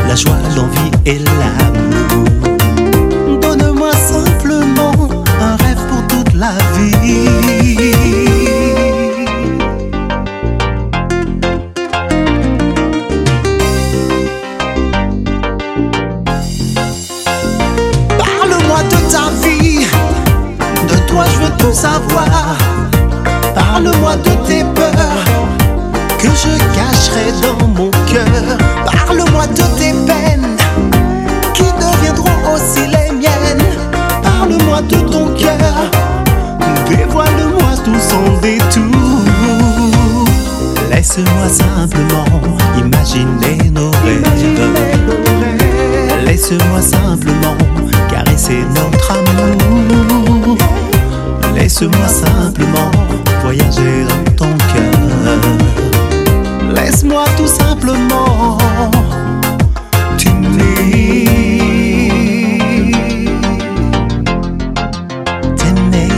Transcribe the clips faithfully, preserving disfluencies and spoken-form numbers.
la joie, l'envie et l'amour. Donne-moi simplement un rêve pour toute la vie. Parle-moi de ta vie, de toi je veux tout savoir. Parle-moi de tes peurs que je cacherai dans mon cœur. Parle-moi de tes peines qui deviendront aussi les miennes. Parle-moi de ton cœur, dévoile-moi tout sans détour. Laisse-moi simplement imaginer nos rêves. Laisse-moi simplement caresser notre amour. Laisse-moi simplement voyager dans ton cœur. Laisse-moi tout simplement t'aimer. T'aimer.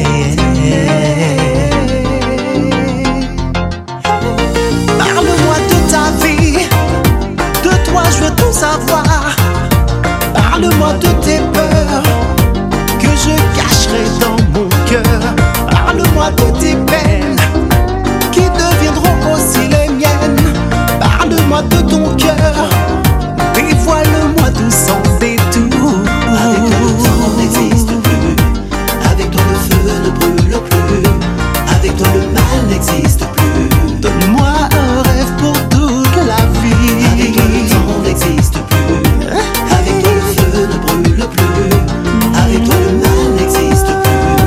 Parle-moi de ta vie, de toi je veux tout savoir. Parle-moi de tes peurs que je cacherai dans mon cœur. Parle-moi de tes peines qui deviendront aussi les miennes. Parle-moi de ton cœur, dévoile-moi tout sans détour. Avec toi le temps n'existe plus, avec toi le feu ne brûle plus, avec toi le mal n'existe plus. Donne-moi un rêve pour toute la vie. Avec toi le temps n'existe plus, avec toi le feu ne brûle plus, avec toi le mal n'existe plus.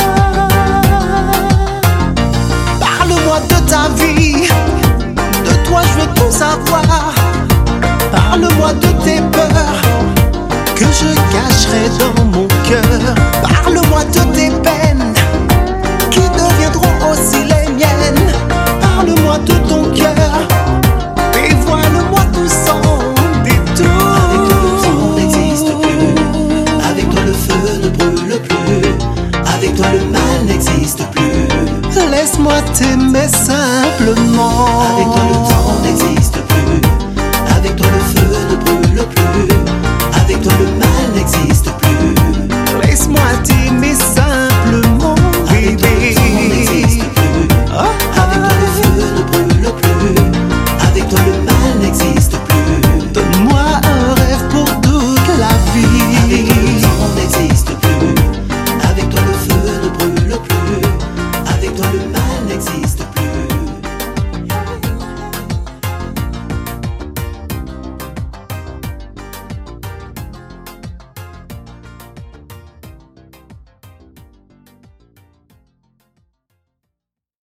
Parle-moi de ta vie, de toi je veux tout savoir. Parle-moi de tes peurs que je cacherai dans mon cœur. Parle-moi de tes peines qui deviendront aussi les miennes. Parle-moi de ton cœur, dévoile-moi tout sans détour. Avec toi le temps n'existe plus, avec toi le feu ne brûle plus, avec toi le mal n'existe plus. Laisse-moi t'aimer simplement. Avec toi le temps n'existe plus, avec toi le feu ne brûle plus, avec toi le mal n'existe plus.